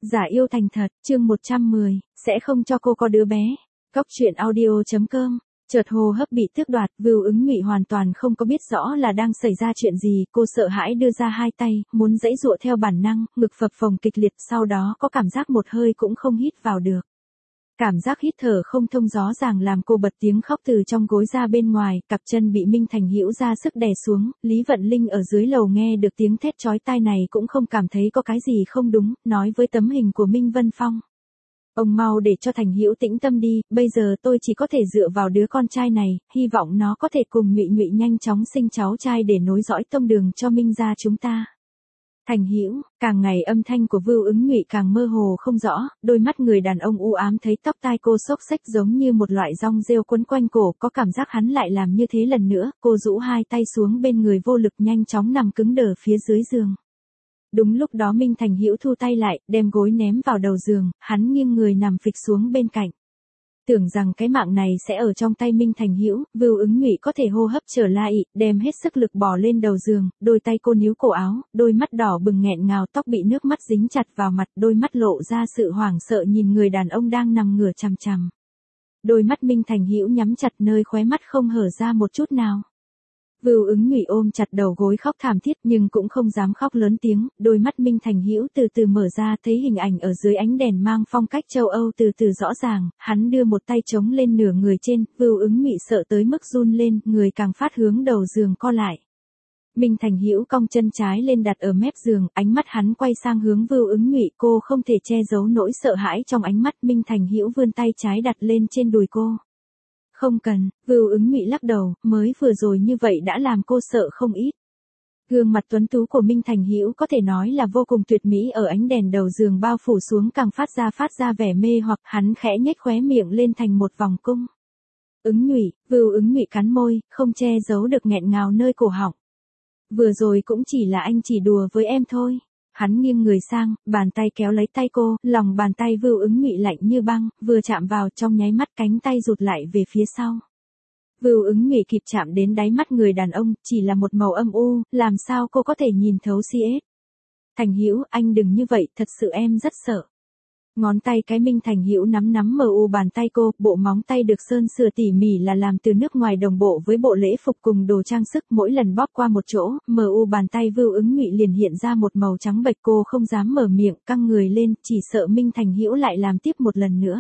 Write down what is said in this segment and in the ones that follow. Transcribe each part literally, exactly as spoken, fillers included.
Giả yêu thành thật, chương một trăm mười, sẽ không cho cô có đứa bé. Góc truyện audio chấm com. Chợt hô hấp bị tước đoạt, Vưu Ứng Nhụy hoàn toàn không có biết rõ là đang xảy ra chuyện gì, cô sợ hãi đưa ra hai tay, muốn giãy giụa theo bản năng, ngực phập phồng kịch liệt, sau đó có cảm giác một hơi cũng không hít vào được. Cảm giác hít thở không thông rõ ràng làm cô bật tiếng khóc từ trong gối ra bên ngoài, cặp chân bị Minh Thành Hữu ra sức đè xuống, Lý Vận Linh ở dưới lầu nghe được tiếng thét chói tai này cũng không cảm thấy có cái gì không đúng, nói với tấm hình của Minh Vân Phong. Ông mau để cho Thành Hữu tĩnh tâm đi, bây giờ tôi chỉ có thể dựa vào đứa con trai này, hy vọng nó có thể cùng Nhụy Nhụy nhanh chóng sinh cháu trai để nối dõi tông đường cho Minh gia chúng ta. Thành Hữu, càng ngày âm thanh của Vưu Ứng Nhụy càng mơ hồ không rõ, đôi mắt người đàn ông u ám thấy tóc tai cô xốc xếch giống như một loại rong rêu quấn quanh cổ, có cảm giác hắn lại làm như thế lần nữa, cô rũ hai tay xuống bên người vô lực nhanh chóng nằm cứng đờ phía dưới giường. Đúng lúc đó Minh Thành Hữu thu tay lại, đem gối ném vào đầu giường, hắn nghiêng người nằm phịch xuống bên cạnh. Tưởng rằng cái mạng này sẽ ở trong tay Minh Thành Hữu, Vưu Ứng Nhụy có thể hô hấp trở lại, đem hết sức lực bò lên đầu giường, đôi tay cô níu cổ áo, đôi mắt đỏ bừng nghẹn ngào, tóc bị nước mắt dính chặt vào mặt, đôi mắt lộ ra sự hoảng sợ nhìn người đàn ông đang nằm ngửa chằm chằm. Đôi mắt Minh Thành Hữu nhắm chặt, nơi khóe mắt không hở ra một chút nào. Vưu Ứng Nhụy ôm chặt đầu gối khóc thảm thiết nhưng cũng không dám khóc lớn tiếng, đôi mắt Minh Thành Hữu từ từ mở ra, thấy hình ảnh ở dưới ánh đèn mang phong cách châu Âu từ từ rõ ràng, hắn đưa một tay chống lên nửa người trên, Vưu Ứng Nhụy sợ tới mức run lên, người càng phát hướng đầu giường co lại. Minh Thành Hữu cong chân trái lên đặt ở mép giường, ánh mắt hắn quay sang hướng Vưu Ứng Nhụy, cô không thể che giấu nỗi sợ hãi trong ánh mắt, Minh Thành Hữu vươn tay trái đặt lên trên đùi cô. Không cần, Vưu Ứng Nhụy lắc đầu, mới vừa rồi như vậy đã làm cô sợ không ít. Gương mặt tuấn tú của Minh Thành Hữu có thể nói là vô cùng tuyệt mỹ, ở ánh đèn đầu giường bao phủ xuống càng phát ra phát ra vẻ mê hoặc, hắn khẽ nhếch khóe miệng lên thành một vòng cung. Ứng Nhụy, Vưu Ứng Nhụy cắn môi, không che giấu được nghẹn ngào nơi cổ họng. Vừa rồi cũng chỉ là anh chỉ đùa với em thôi. Hắn nghiêng người sang, bàn tay kéo lấy tay cô, lòng bàn tay Vưu Ứng Nhụy lạnh như băng, vừa chạm vào trong nháy mắt cánh tay rụt lại về phía sau. Vưu Ứng Nhụy kịp chạm đến đáy mắt người đàn ông, chỉ là một màu âm u, làm sao cô có thể nhìn thấu si ết. Thành Hữu, anh đừng như vậy, thật sự em rất sợ. Ngón tay cái Minh Thành Hữu nắm nắm mờ u bàn tay cô, bộ móng tay được sơn sửa tỉ mỉ là làm từ nước ngoài đồng bộ với bộ lễ phục cùng đồ trang sức, mỗi lần bóp qua một chỗ, mờ u bàn tay Vưu Ứng Nhụy liền hiện ra một màu trắng bệch, cô không dám mở miệng, căng người lên, chỉ sợ Minh Thành Hữu lại làm tiếp một lần nữa.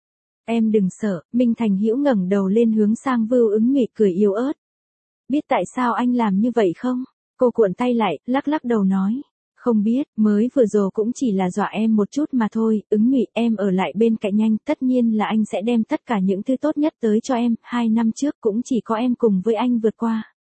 Em đừng sợ, Minh Thành Hữu ngẩng đầu lên hướng sang Vưu Ứng Nhụy cười yếu ớt. Biết tại sao anh làm như vậy không? Cô cuộn tay lại, lắc lắc đầu nói. Không biết, mới vừa rồi cũng chỉ là dọa em một chút mà thôi, Ứng Nhụy, em ở lại bên cạnh anh, tất nhiên là anh sẽ đem tất cả những thứ tốt nhất tới cho em, hai năm trước cũng chỉ có em cùng với anh vượt qua.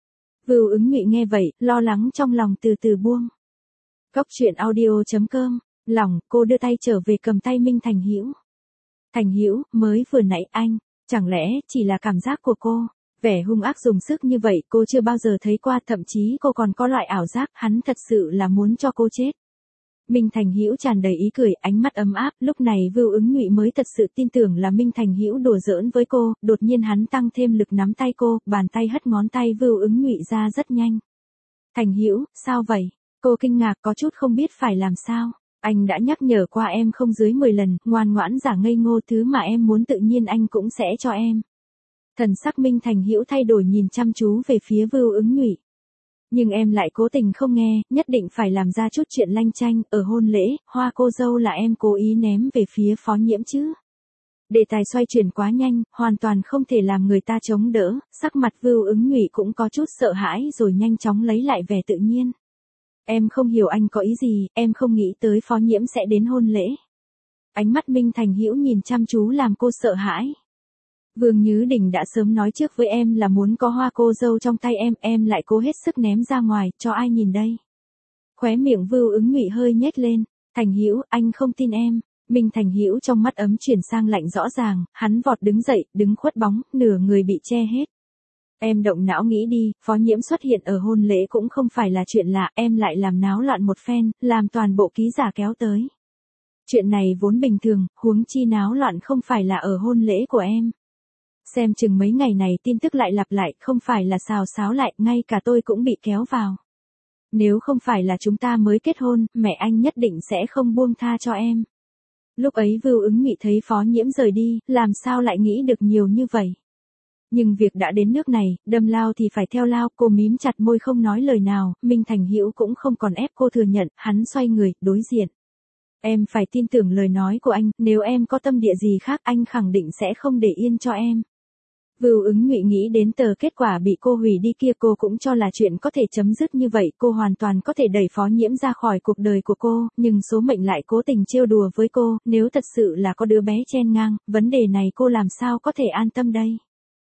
Vưu Ứng Nhụy nghe vậy, lo lắng trong lòng từ từ buông. Góc truyện audio chấm com, lòng, cô đưa tay trở về cầm tay Minh Thành Hữu. Thành Hữu, mới vừa nãy anh, chẳng lẽ chỉ là cảm giác của cô? Vẻ hung ác dùng sức như vậy cô chưa bao giờ thấy qua, thậm chí cô còn có loại ảo giác hắn thật sự là muốn cho cô chết. Minh Thành Hữu tràn đầy ý cười, ánh mắt ấm áp, lúc này Vưu Ứng Nhụy mới thật sự tin tưởng là Minh Thành Hữu đùa giỡn với cô, đột nhiên hắn tăng thêm lực nắm tay cô, bàn tay hất ngón tay Vưu Ứng Nhụy ra rất nhanh. Thành Hữu, sao vậy? Cô kinh ngạc có chút không biết phải làm sao. Anh đã nhắc nhở qua em không dưới mười lần, ngoan ngoãn giả ngây ngô, thứ mà em muốn tự nhiên anh cũng sẽ cho em. Thần sắc Minh Thành Hữu thay đổi, nhìn chăm chú về phía Vưu Ứng Nhụy. Nhưng em lại cố tình không nghe, nhất định phải làm ra chút chuyện lanh chanh, ở hôn lễ, hoa cô dâu là em cố ý ném về phía Phó Nhiễm chứ. Đề tài xoay chuyển quá nhanh, hoàn toàn không thể làm người ta chống đỡ, sắc mặt Vưu Ứng Nhụy cũng có chút sợ hãi rồi nhanh chóng lấy lại vẻ tự nhiên. Em không hiểu anh có ý gì, em không nghĩ tới Phó Nhiễm sẽ đến hôn lễ. Ánh mắt Minh Thành Hữu nhìn chăm chú làm cô sợ hãi. Vương Nhứ Đình đã sớm nói trước với em là muốn có hoa cô dâu trong tay em, em lại cố hết sức ném ra ngoài, cho ai nhìn đây? Khóe miệng Vưu Ứng Nhụy hơi nhếch lên, Thành Hữu, anh không tin em. Minh Thành Hữu trong mắt ấm chuyển sang lạnh rõ ràng, hắn vọt đứng dậy, đứng khuất bóng, nửa người bị che hết. Em động não nghĩ đi, Phó Nhiễm xuất hiện ở hôn lễ cũng không phải là chuyện lạ, em lại làm náo loạn một phen, làm toàn bộ ký giả kéo tới. Chuyện này vốn bình thường, huống chi náo loạn không phải là ở hôn lễ của em. Xem chừng mấy ngày này tin tức lại lặp lại, không phải là xào xáo lại, ngay cả tôi cũng bị kéo vào. Nếu không phải là chúng ta mới kết hôn, mẹ anh nhất định sẽ không buông tha cho em. Lúc ấy Vưu Ứng Nghị thấy Phó Nhiễm rời đi, làm sao lại nghĩ được nhiều như vậy. Nhưng việc đã đến nước này, đâm lao thì phải theo lao, cô mím chặt môi không nói lời nào, Minh Thành Hữu cũng không còn ép cô thừa nhận, hắn xoay người, đối diện. Em phải tin tưởng lời nói của anh, nếu em có tâm địa gì khác anh khẳng định sẽ không để yên cho em. Vưu Ứng Nghị nghĩ đến tờ kết quả bị cô hủy đi kia, cô cũng cho là chuyện có thể chấm dứt như vậy, cô hoàn toàn có thể đẩy Phó Nhiễm ra khỏi cuộc đời của cô, nhưng số mệnh lại cố tình trêu đùa với cô, nếu thật sự là có đứa bé chen ngang, vấn đề này cô làm sao có thể an tâm đây.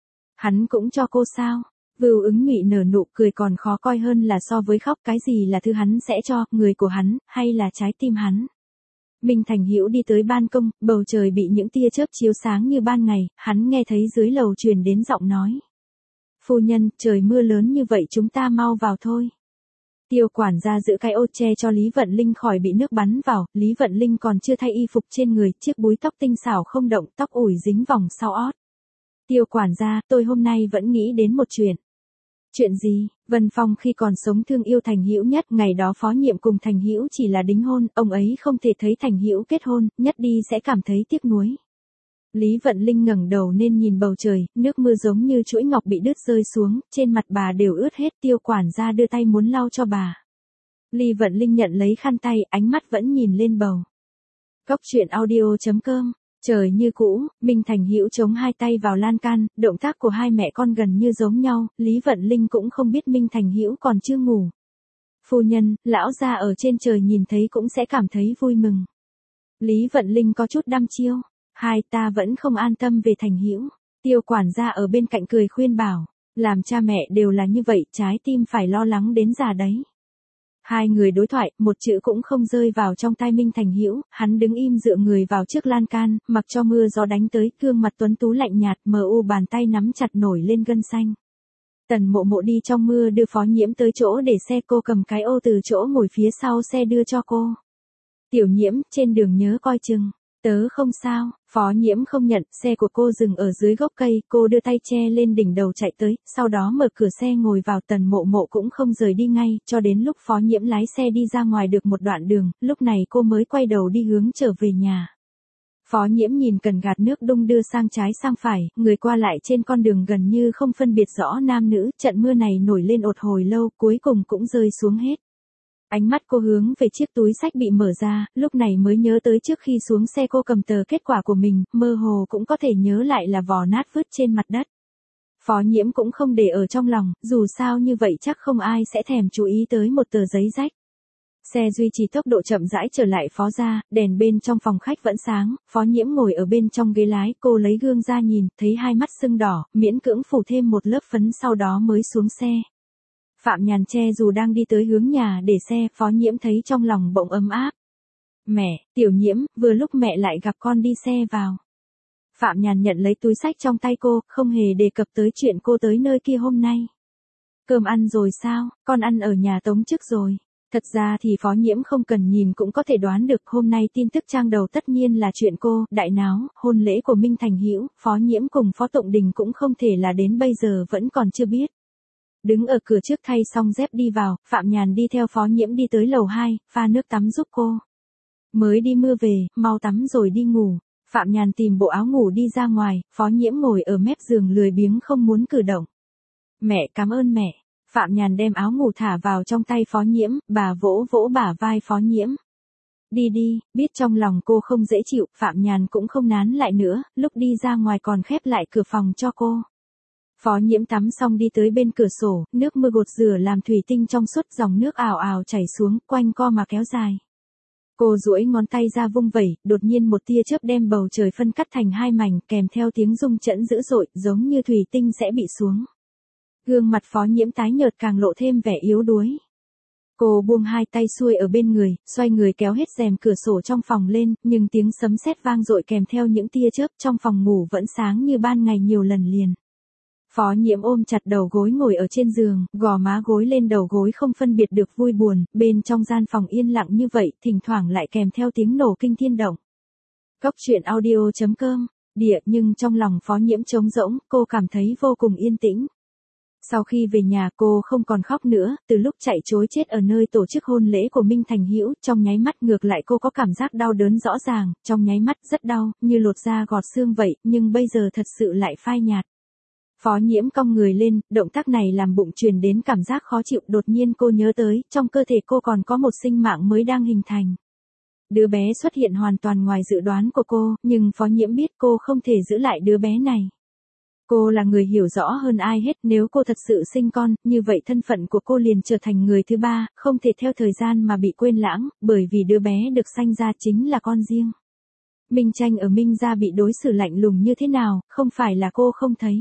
Hắn cũng cho cô sao? Vưu Ứng Nghị nở nụ cười còn khó coi hơn là so với khóc, cái gì là thứ hắn sẽ cho, người của hắn, hay là trái tim hắn. Minh Thành Hữu đi tới ban công, bầu trời bị những tia chớp chiếu sáng như ban ngày, hắn nghe thấy dưới lầu truyền đến giọng nói. Phu nhân, trời mưa lớn như vậy chúng ta mau vào thôi. Tiêu quản gia giữ cái ô che cho Lý Vận Linh khỏi bị nước bắn vào, Lý Vận Linh còn chưa thay y phục trên người, chiếc búi tóc tinh xảo không động, tóc ủi dính vòng sau ót. Tiêu quản gia, tôi hôm nay vẫn nghĩ đến một chuyện. Chuyện gì? Vân Phong khi còn sống thương yêu Thành Hữu nhất, ngày đó Phó Nhiệm cùng Thành Hữu chỉ là đính hôn, ông ấy không thể thấy Thành Hữu kết hôn, nhất đi sẽ cảm thấy tiếc nuối. Lý Vận Linh ngẩng đầu nên nhìn bầu trời, nước mưa giống như chuỗi ngọc bị đứt rơi xuống, trên mặt bà đều ướt hết, Tiêu quản gia đưa tay muốn lau cho bà. Lý Vận Linh nhận lấy khăn tay, ánh mắt vẫn nhìn lên bầu. Cốc truyện audio chấm com. Trời như cũ, Minh Thành Hữu chống hai tay vào lan can, động tác của hai mẹ con gần như giống nhau, Lý Vận Linh cũng không biết Minh Thành Hữu còn chưa ngủ. Phu nhân, lão gia ở trên trời nhìn thấy cũng sẽ cảm thấy vui mừng. Lý Vận Linh có chút đăm chiêu, hai ta vẫn không an tâm về Thành Hữu. Tiêu quản gia ở bên cạnh cười khuyên bảo, làm cha mẹ đều là như vậy, trái tim phải lo lắng đến già đấy. Hai người đối thoại, một chữ cũng không rơi vào trong tai Minh Thành Hữu, hắn đứng im dựa người vào chiếc lan can, mặc cho mưa gió đánh tới, gương mặt tuấn tú lạnh nhạt, mờ u bàn tay nắm chặt nổi lên gân xanh. Tần Mộ Mộ đi trong mưa đưa Phó Nhiễm tới chỗ để xe, cô cầm cái ô từ chỗ ngồi phía sau xe đưa cho cô. Tiểu Nhiễm, trên đường nhớ coi chừng. Tớ không sao, Phó Nhiễm không nhận, xe của cô dừng ở dưới gốc cây, cô đưa tay che lên đỉnh đầu chạy tới, sau đó mở cửa xe ngồi vào, Tần Mộ Mộ cũng không rời đi ngay, cho đến lúc Phó Nhiễm lái xe đi ra ngoài được một đoạn đường, lúc này cô mới quay đầu đi hướng trở về nhà. Phó Nhiễm nhìn cần gạt nước đung đưa sang trái sang phải, người qua lại trên con đường gần như không phân biệt rõ nam nữ, trận mưa này nổi lên ột hồi lâu, cuối cùng cũng rơi xuống hết. Ánh mắt cô hướng về chiếc túi xách bị mở ra, lúc này mới nhớ tới trước khi xuống xe cô cầm tờ kết quả của mình, mơ hồ cũng có thể nhớ lại là vỏ nát vứt trên mặt đất. Phó Nhiễm cũng không để ở trong lòng, dù sao như vậy chắc không ai sẽ thèm chú ý tới một tờ giấy rách. Xe duy trì tốc độ chậm rãi trở lại Phó gia, đèn bên trong phòng khách vẫn sáng, Phó Nhiễm ngồi ở bên trong ghế lái, cô lấy gương ra nhìn, thấy hai mắt sưng đỏ, miễn cưỡng phủ thêm một lớp phấn sau đó mới xuống xe. Phạm Nhàn che dù đang đi tới hướng nhà để xe, Phó Nhiễm thấy trong lòng bỗng ấm áp. Mẹ, Tiểu Nhiễm, vừa lúc mẹ lại gặp con đi xe vào. Phạm Nhàn nhận lấy túi xách trong tay cô, không hề đề cập tới chuyện cô tới nơi kia hôm nay. Cơm ăn rồi sao, con ăn ở nhà Tống Chức rồi. Thật ra thì Phó Nhiễm không cần nhìn cũng có thể đoán được, hôm nay tin tức trang đầu tất nhiên là chuyện cô, đại náo, hôn lễ của Minh Thành Hữu, Phó Nhiễm cùng Phó Tụng Đình cũng không thể là đến bây giờ vẫn còn chưa biết. Đứng ở cửa trước thay xong dép đi vào, Phạm Nhàn đi theo Phó Nhiễm đi tới lầu hai, pha nước tắm giúp cô. Mới đi mưa về, mau tắm rồi đi ngủ. Phạm Nhàn tìm bộ áo ngủ đi ra ngoài, Phó Nhiễm ngồi ở mép giường lười biếng không muốn cử động. Mẹ cảm ơn mẹ. Phạm Nhàn đem áo ngủ thả vào trong tay Phó Nhiễm, bà vỗ vỗ bả vai Phó Nhiễm. Đi đi, biết trong lòng cô không dễ chịu, Phạm Nhàn cũng không nán lại nữa, lúc đi ra ngoài còn khép lại cửa phòng cho cô. Phó Nhiễm tắm xong đi tới bên cửa sổ, nước mưa gột rửa làm thủy tinh trong suốt, dòng nước ào ào chảy xuống, quanh co mà kéo dài. Cô duỗi ngón tay ra vung vẩy, đột nhiên một tia chớp đem bầu trời phân cắt thành hai mảnh, kèm theo tiếng rung chẫn dữ dội, giống như thủy tinh sẽ bị xuống. Gương mặt Phó Nhiễm tái nhợt càng lộ thêm vẻ yếu đuối. Cô buông hai tay xuôi ở bên người, xoay người kéo hết rèm cửa sổ trong phòng lên, nhưng tiếng sấm sét vang dội kèm theo những tia chớp, trong phòng ngủ vẫn sáng như ban ngày nhiều lần liền. Phó Nhiễm ôm chặt đầu gối ngồi ở trên giường, gò má gối lên đầu gối không phân biệt được vui buồn, bên trong gian phòng yên lặng như vậy, thỉnh thoảng lại kèm theo tiếng nổ kinh thiên động. Cốc truyện audio chấm com, địa nhưng trong lòng Phó Nhiễm trống rỗng, cô cảm thấy vô cùng yên tĩnh. Sau khi về nhà cô không còn khóc nữa, từ lúc chạy trối chết ở nơi tổ chức hôn lễ của Minh Thành Hữu, trong nháy mắt ngược lại cô có cảm giác đau đớn rõ ràng, trong nháy mắt rất đau, như lột da gọt xương vậy, nhưng bây giờ thật sự lại phai nhạt. Phó Nhiễm cong người lên, động tác này làm bụng truyền đến cảm giác khó chịu, đột nhiên cô nhớ tới, trong cơ thể cô còn có một sinh mạng mới đang hình thành. Đứa bé xuất hiện hoàn toàn ngoài dự đoán của cô, nhưng Phó Nhiễm biết cô không thể giữ lại đứa bé này. Cô là người hiểu rõ hơn ai hết, nếu cô thật sự sinh con, như vậy thân phận của cô liền trở thành người thứ ba, không thể theo thời gian mà bị quên lãng, bởi vì đứa bé được sanh ra chính là con riêng. Minh Tranh ở Minh gia bị đối xử lạnh lùng như thế nào, không phải là cô không thấy.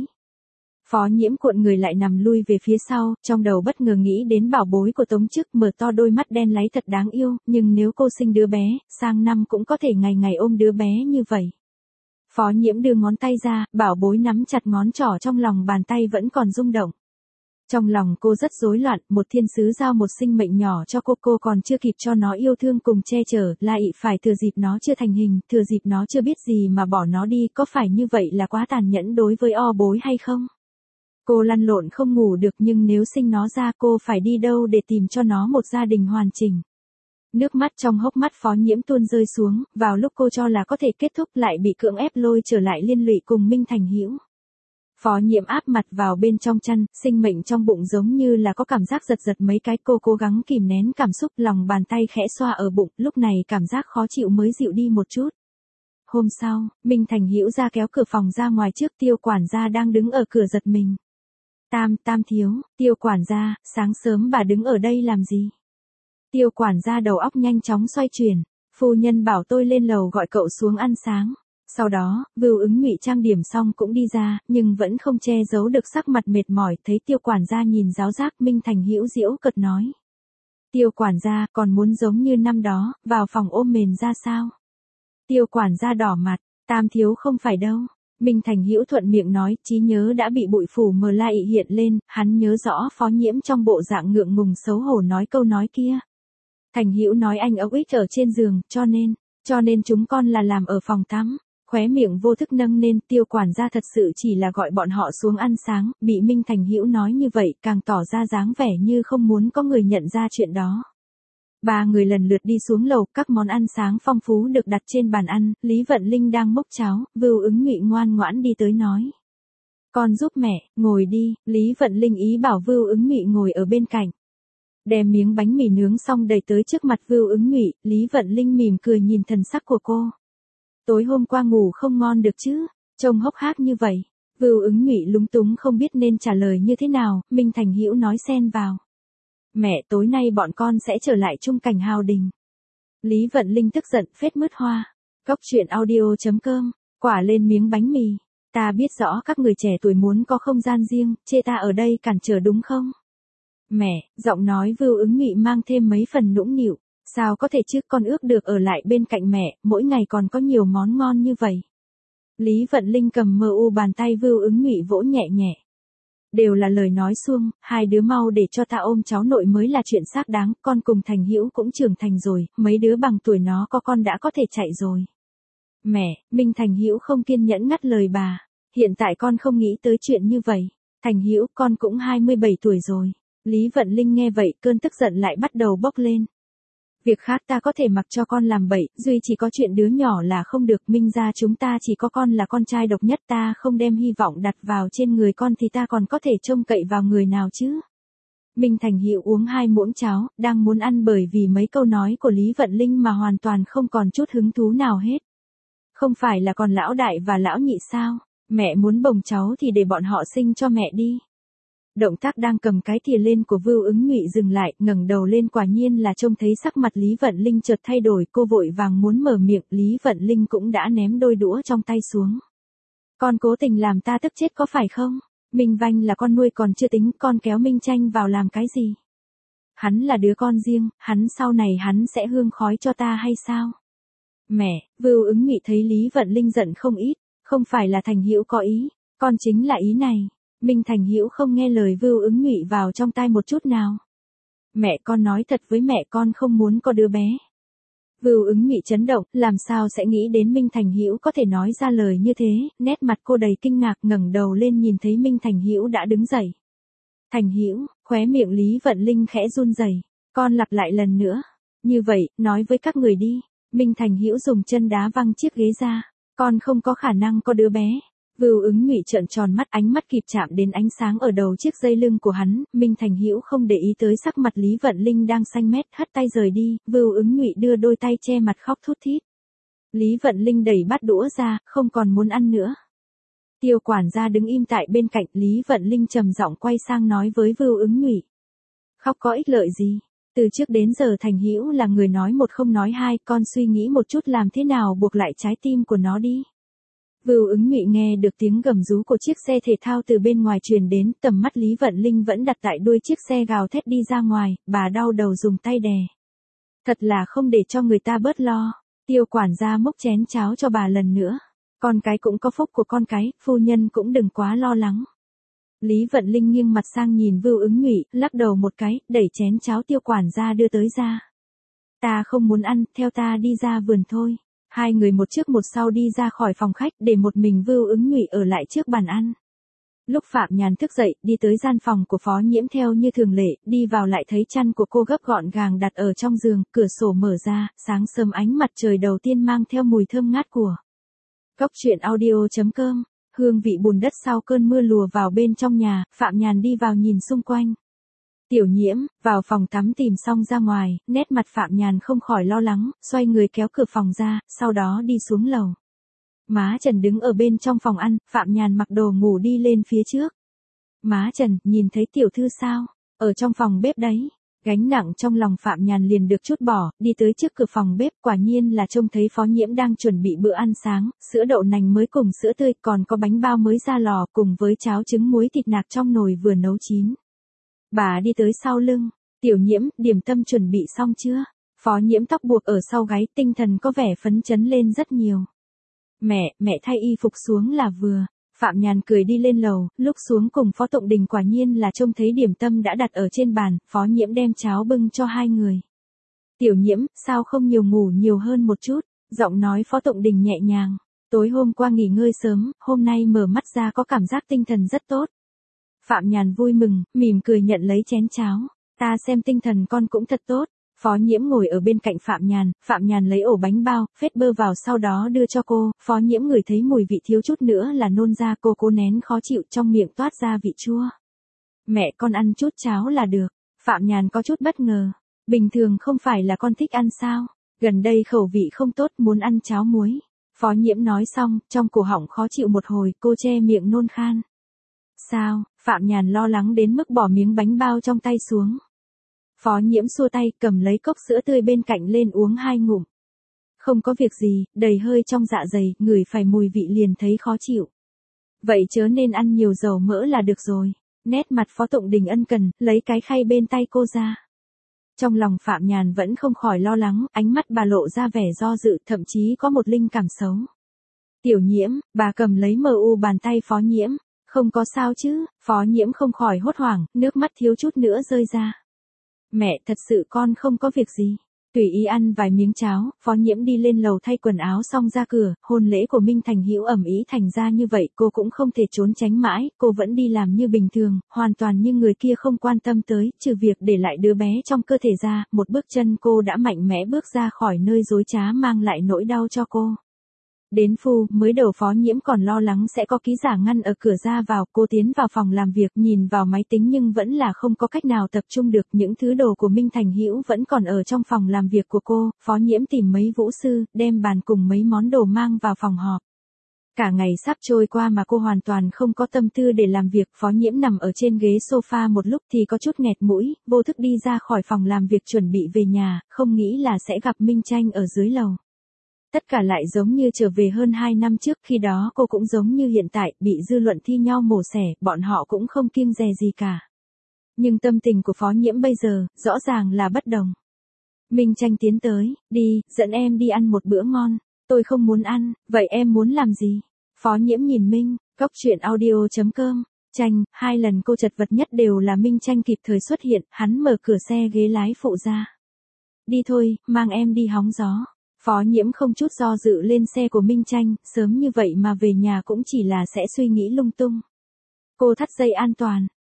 Phó Nhiễm cuộn người lại nằm lui về phía sau, trong đầu bất ngờ nghĩ đến bảo bối của Tống Chức, mở to đôi mắt đen láy thật đáng yêu, nhưng nếu cô sinh đứa bé, sang năm cũng có thể ngày ngày ôm đứa bé như vậy. Phó Nhiễm đưa ngón tay ra, bảo bối nắm chặt ngón trỏ trong lòng bàn tay vẫn còn rung động. Trong lòng cô rất rối loạn, một thiên sứ giao một sinh mệnh nhỏ cho cô, cô còn chưa kịp cho nó yêu thương cùng che chở, lại phải thừa dịp nó chưa thành hình, thừa dịp nó chưa biết gì mà bỏ nó đi, có phải như vậy là quá tàn nhẫn đối với o bối hay không? Cô lăn lộn không ngủ được, nhưng nếu sinh nó ra cô phải đi đâu để tìm cho nó một gia đình hoàn chỉnh. Nước mắt trong hốc mắt Phó Nhiễm tuôn rơi xuống, vào lúc cô cho là có thể kết thúc lại bị cưỡng ép lôi trở lại liên lụy cùng Minh Thành Hữu. Phó Nhiễm áp mặt vào bên trong chăn, sinh mệnh trong bụng giống như là có cảm giác giật giật mấy cái, cô cố gắng kìm nén cảm xúc, lòng bàn tay khẽ xoa ở bụng, lúc này cảm giác khó chịu mới dịu đi một chút. Hôm sau, Minh Thành Hữu ra kéo cửa phòng ra ngoài trước, Tiêu quản gia đang đứng ở cửa giật mình. Tam, Tam thiếu, Tiêu quản gia, sáng sớm bà đứng ở đây làm gì? Tiêu quản gia đầu óc nhanh chóng xoay chuyển, phu nhân bảo tôi lên lầu gọi cậu xuống ăn sáng. Sau đó, Vưu Ứng Ngụy trang điểm xong cũng đi ra, nhưng vẫn không che giấu được sắc mặt mệt mỏi, thấy Tiêu quản gia nhìn giáo giác, Minh Thành Hữu giễu cợt nói. Tiêu quản gia, còn muốn giống như năm đó, vào phòng ôm mền ra sao? Tiêu quản gia đỏ mặt, Tam thiếu không phải đâu. Minh Thành Hữu thuận miệng nói, trí nhớ đã bị bụi phủ mờ la ị hiện lên, hắn nhớ rõ Phó Nhiễm trong bộ dạng ngượng ngùng xấu hổ nói câu nói kia. Thành Hữu nói anh ấu ích ở trên giường, cho nên, cho nên chúng con là làm ở phòng tắm. Khóe miệng vô thức nâng lên, Tiêu quản gia thật sự chỉ là gọi bọn họ xuống ăn sáng, bị Minh Thành Hữu nói như vậy, càng tỏ ra dáng vẻ như không muốn có người nhận ra chuyện đó. Ba người lần lượt đi xuống lầu, các món ăn sáng phong phú được đặt trên bàn ăn, Lý Vận Linh đang mốc cháo, Vưu Ứng Ngụy ngoan ngoãn đi tới nói. Con giúp mẹ, ngồi đi, Lý Vận Linh ý bảo Vưu Ứng Ngụy ngồi ở bên cạnh. Đem miếng bánh mì nướng xong đầy tới trước mặt Vưu Ứng Ngụy, Lý Vận Linh mỉm cười nhìn thần sắc của cô. Tối hôm qua ngủ không ngon được chứ, trông hốc hác như vậy. Vưu Ứng Ngụy lúng túng không biết nên trả lời như thế nào, Minh Thành Hữu nói xen vào. Mẹ, tối nay bọn con sẽ trở lại chung cảnh hào đình. Lý Vận Linh tức giận phết mứt hoa. Cốc truyện audio chấm com, quả lên miếng bánh mì. Ta biết rõ các người trẻ tuổi muốn có không gian riêng, chê ta ở đây cản trở đúng không? Mẹ, giọng nói Vưu Ứng Ngụy mang thêm mấy phần nũng nịu. Sao có thể chứ, con ước được ở lại bên cạnh mẹ, mỗi ngày còn có nhiều món ngon như vậy. Lý Vận Linh cầm mờ u bàn tay Vưu Ứng Ngụy vỗ nhẹ nhẹ. Đều là lời nói suông, hai đứa mau để cho ta ôm cháu nội mới là chuyện xác đáng, con cùng Thành Hữu cũng trưởng thành rồi, mấy đứa bằng tuổi nó có con đã có thể chạy rồi. Mẹ, Minh Thành Hữu không kiên nhẫn ngắt lời bà, hiện tại con không nghĩ tới chuyện như vậy. Thành Hữu, con cũng hai mươi bảy tuổi rồi. Lý Vận Linh nghe vậy, cơn tức giận lại bắt đầu bốc lên. Việc khác ta có thể mặc cho con làm bậy, duy chỉ có chuyện đứa nhỏ là không được, Minh gia chúng ta chỉ có con là con trai độc nhất, ta không đem hy vọng đặt vào trên người con thì ta còn có thể trông cậy vào người nào chứ. Minh Thành Hữu uống hai muỗng cháo, đang muốn ăn bởi vì mấy câu nói của Lý Vận Linh mà hoàn toàn không còn chút hứng thú nào hết. Không phải là còn lão đại và lão nhị sao, mẹ muốn bồng cháu thì để bọn họ sinh cho mẹ đi. Động tác đang cầm cái thìa lên của Vưu Ứng Ngụy dừng lại, ngẩng đầu lên, quả nhiên là trông thấy sắc mặt Lý Vận Linh chợt thay đổi, cô vội vàng muốn mở miệng, Lý Vận Linh cũng đã ném đôi đũa trong tay xuống. Con cố tình làm ta tức chết có phải không? Minh Vanh là con nuôi còn chưa tính, con kéo Minh Tranh vào làm cái gì? Hắn là đứa con riêng, hắn sau này hắn sẽ hương khói cho ta hay sao? Mẹ, Vưu Ứng Ngụy thấy Lý Vận Linh giận không ít, không phải là Thành Hữu có ý, con chính là ý này. Minh Thành Hữu không nghe lời Vưu Ứng Ngụy vào trong tai một chút nào. Mẹ, con nói thật với mẹ, con không muốn có đứa bé. Vưu Ứng Ngụy chấn động, làm sao sẽ nghĩ đến Minh Thành Hữu có thể nói ra lời như thế, nét mặt cô đầy kinh ngạc, ngẩng đầu lên nhìn thấy Minh Thành Hữu đã đứng dậy. Thành Hữu, khóe miệng Lý Vận Linh khẽ run rẩy, con lặp lại lần nữa. Như vậy, nói với các người đi. Minh Thành Hữu dùng chân đá văng chiếc ghế ra. Con không có khả năng có đứa bé. Vưu Ứng Nhụy trợn tròn mắt, ánh mắt kịp chạm đến ánh sáng ở đầu chiếc dây lưng của hắn. Minh Thành Hữu không để ý tới sắc mặt Lý Vận Linh đang xanh mét, hất tay rời đi. Vưu Ứng Nhụy đưa đôi tay che mặt khóc thút thít. Lý Vận Linh đẩy bát đũa ra, không còn muốn ăn nữa. Tiêu quản gia đứng im tại bên cạnh. Lý Vận Linh trầm giọng quay sang nói với Vưu Ứng Nhụy. Khóc có ích lợi gì? Từ trước đến giờ Thành Hữu là người nói một không nói hai, con suy nghĩ một chút làm thế nào buộc lại trái tim của nó đi. Vưu Ứng Nhụy nghe được tiếng gầm rú của chiếc xe thể thao từ bên ngoài truyền đến, tầm mắt Lý Vận Linh vẫn đặt tại đuôi chiếc xe, gào thét đi ra ngoài, bà đau đầu dùng tay đè. Thật là không để cho người ta bớt lo. Tiêu quản gia múc chén cháo cho bà lần nữa. Con cái cũng có phúc của con cái, phu nhân cũng đừng quá lo lắng. Lý Vận Linh nghiêng mặt sang nhìn Vưu Ứng Nhụy, lắc đầu một cái, đẩy chén cháo tiêu quản gia đưa tới ra. Ta không muốn ăn, theo ta đi ra vườn thôi. Hai người một trước một sau đi ra khỏi phòng khách, để một mình Vưu Ứng Nhụy ở lại trước bàn ăn. Lúc Phạm Nhàn thức dậy, đi tới gian phòng của Phó Nhiễm theo như thường lệ, đi vào lại thấy chăn của cô gấp gọn gàng đặt ở trong giường, cửa sổ mở ra, sáng sớm ánh mặt trời đầu tiên mang theo mùi thơm ngát của. Cốc truyện audio chấm com. Hương vị bùn đất sau cơn mưa lùa vào bên trong nhà, Phạm Nhàn đi vào nhìn xung quanh. Tiểu Nhiễm, vào phòng tắm tìm xong ra ngoài, nét mặt Phạm Nhàn không khỏi lo lắng, xoay người kéo cửa phòng ra, sau đó đi xuống lầu. Má Trần đứng ở bên trong phòng ăn, Phạm Nhàn mặc đồ ngủ đi lên phía trước. Má Trần, nhìn thấy tiểu thư sao? Ở trong phòng bếp đấy. Gánh nặng trong lòng Phạm Nhàn liền được trút bỏ, đi tới trước cửa phòng bếp, quả nhiên là trông thấy Phó Nhiễm đang chuẩn bị bữa ăn sáng, sữa đậu nành mới cùng sữa tươi, còn có bánh bao mới ra lò cùng với cháo trứng muối thịt nạc trong nồi vừa nấu chín. Bà đi tới sau lưng, Tiểu Nhiễm, điểm tâm chuẩn bị xong chưa? Phó Nhiễm tóc buộc ở sau gáy, tinh thần có vẻ phấn chấn lên rất nhiều. Mẹ, mẹ thay y phục xuống là vừa. Phạm Nhàn cười đi lên lầu, lúc xuống cùng Phó Tụng Đình quả nhiên là trông thấy điểm tâm đã đặt ở trên bàn, Phó Nhiễm đem cháo bưng cho hai người. Tiểu Nhiễm, sao không nhiều ngủ nhiều hơn một chút? Giọng nói Phó Tụng Đình nhẹ nhàng. Tối hôm qua nghỉ ngơi sớm, hôm nay mở mắt ra có cảm giác tinh thần rất tốt. Phạm Nhàn vui mừng, mỉm cười nhận lấy chén cháo. Ta xem tinh thần con cũng thật tốt. Phó Nhiễm ngồi ở bên cạnh Phạm Nhàn, Phạm Nhàn lấy ổ bánh bao, phết bơ vào sau đó đưa cho cô, Phó Nhiễm ngửi thấy mùi vị thiếu chút nữa là nôn ra, cô cố nén khó chịu trong miệng toát ra vị chua. Mẹ, con ăn chút cháo là được. Phạm Nhàn có chút bất ngờ. Bình thường không phải là con thích ăn sao? Gần đây khẩu vị không tốt, muốn ăn cháo muối. Phó Nhiễm nói xong, trong cổ họng khó chịu một hồi, cô che miệng nôn khan. Sao? Phạm Nhàn lo lắng đến mức bỏ miếng bánh bao trong tay xuống. Phó Nhiễm xua tay, cầm lấy cốc sữa tươi bên cạnh lên uống hai ngụm. Không có việc gì, đầy hơi trong dạ dày, ngửi phải mùi vị liền thấy khó chịu. Vậy chớ nên ăn nhiều dầu mỡ là được rồi. Nét mặt Phó Tụng Đình ân cần, lấy cái khay bên tay cô ra. Trong lòng Phạm Nhàn vẫn không khỏi lo lắng, ánh mắt bà lộ ra vẻ do dự, thậm chí có một linh cảm xấu. Tiểu Nhiễm, bà cầm lấy mờ u bàn tay Phó Nhiễm. Không có sao chứ? Phó Nhiễm không khỏi hốt hoảng, nước mắt thiếu chút nữa rơi ra. Mẹ, thật sự con không có việc gì. Tùy ý ăn vài miếng cháo, Phó Nhiễm đi lên lầu thay quần áo xong ra cửa, hôn lễ của Minh Thành Hữu ầm ĩ thành ra như vậy, cô cũng không thể trốn tránh mãi, cô vẫn đi làm như bình thường, hoàn toàn như người kia không quan tâm tới, trừ việc để lại đứa bé trong cơ thể ra, một bước chân cô đã mạnh mẽ bước ra khỏi nơi dối trá mang lại nỗi đau cho cô. Đến phu, mới đầu Phó Nhiễm còn lo lắng sẽ có ký giả ngăn ở cửa ra vào, cô tiến vào phòng làm việc nhìn vào máy tính nhưng vẫn là không có cách nào tập trung được, những thứ đồ của Minh Thành Hữu vẫn còn ở trong phòng làm việc của cô, Phó Nhiễm tìm mấy vũ sư, đem bàn cùng mấy món đồ mang vào phòng họp. Cả ngày sắp trôi qua mà cô hoàn toàn không có tâm tư để làm việc, Phó Nhiễm nằm ở trên ghế sofa một lúc thì có chút nghẹt mũi, vô thức đi ra khỏi phòng làm việc chuẩn bị về nhà, không nghĩ là sẽ gặp Minh Tranh ở dưới lầu. Tất cả lại giống như trở về hơn hai năm trước, khi đó cô cũng giống như hiện tại, bị dư luận thi nhau mổ xẻ, bọn họ cũng không kiêng dè gì cả. Nhưng tâm tình của Phó Nhiễm bây giờ, rõ ràng là bất đồng. Minh Tranh tiến tới, đi, dẫn em đi ăn một bữa ngon. Tôi không muốn ăn, vậy em muốn làm gì? Phó Nhiễm nhìn Minh, cốc truyện audio chấm com. Tranh, hai lần cô chật vật nhất đều là Minh Tranh kịp thời xuất hiện, hắn mở cửa xe ghế lái phụ ra. Đi thôi, mang em đi hóng gió. Phó Nhiễm không chút do dự lên xe của Minh Tranh, sớm như vậy mà về nhà cũng chỉ là sẽ suy nghĩ lung tung. Cô thắt dây an toàn,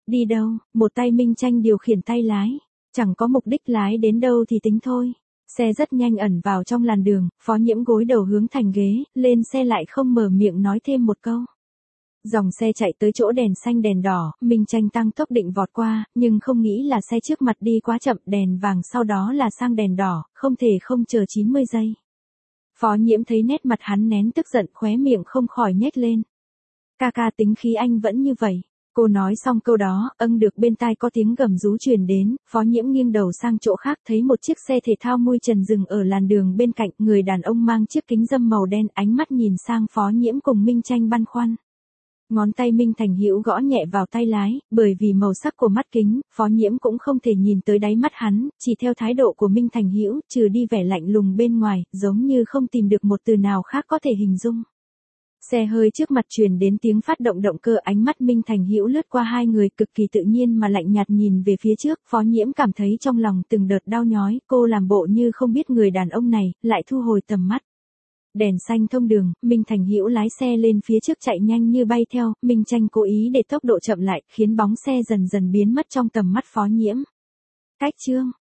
Đi đâu? Một tay Minh Tranh điều khiển tay lái. Chẳng có mục đích lái đến đâu thì tính thôi. Xe rất nhanh ẩn vào trong làn đường, Phó Nhiễm gối đầu hướng thành ghế, lên xe lại không mở miệng nói thêm một câu. Dòng xe chạy tới chỗ đèn xanh đèn đỏ, Minh Tranh tăng tốc định vọt qua, nhưng không nghĩ là xe trước mặt đi quá chậm, đèn vàng sau đó là sang đèn đỏ, không thể không chờ chín mươi giây. Phó Nhiễm thấy nét mặt hắn nén tức giận, khóe miệng không khỏi nhếch lên. Ca ca tính khí anh vẫn như vậy. Cô nói xong câu đó, âng được bên tai có tiếng gầm rú truyền đến, Phó Nhiễm nghiêng đầu sang chỗ khác thấy một chiếc xe thể thao mui trần dừng ở làn đường bên cạnh, người đàn ông mang chiếc kính râm màu đen, ánh mắt nhìn sang Phó Nhiễm cùng Minh Tranh băn khoăn. Ngón tay Minh Thành Hữu gõ nhẹ vào tay lái, bởi vì màu sắc của mắt kính, Phó Nhiễm cũng không thể nhìn tới đáy mắt hắn, chỉ theo thái độ của Minh Thành Hữu, trừ đi vẻ lạnh lùng bên ngoài, giống như không tìm được một từ nào khác có thể hình dung. Xe hơi trước mặt truyền đến tiếng phát động động cơ, ánh mắt Minh Thành Hữu lướt qua hai người cực kỳ tự nhiên mà lạnh nhạt nhìn về phía trước, Phó Nhiễm cảm thấy trong lòng từng đợt đau nhói, cô làm bộ như không biết người đàn ông này, lại thu hồi tầm mắt. Đèn xanh thông đường, Minh Thành Hữu lái xe lên phía trước chạy nhanh như bay theo, Minh Tranh cố ý để tốc độ chậm lại, khiến bóng xe dần dần biến mất trong tầm mắt Phó Nhiễm. Cách chương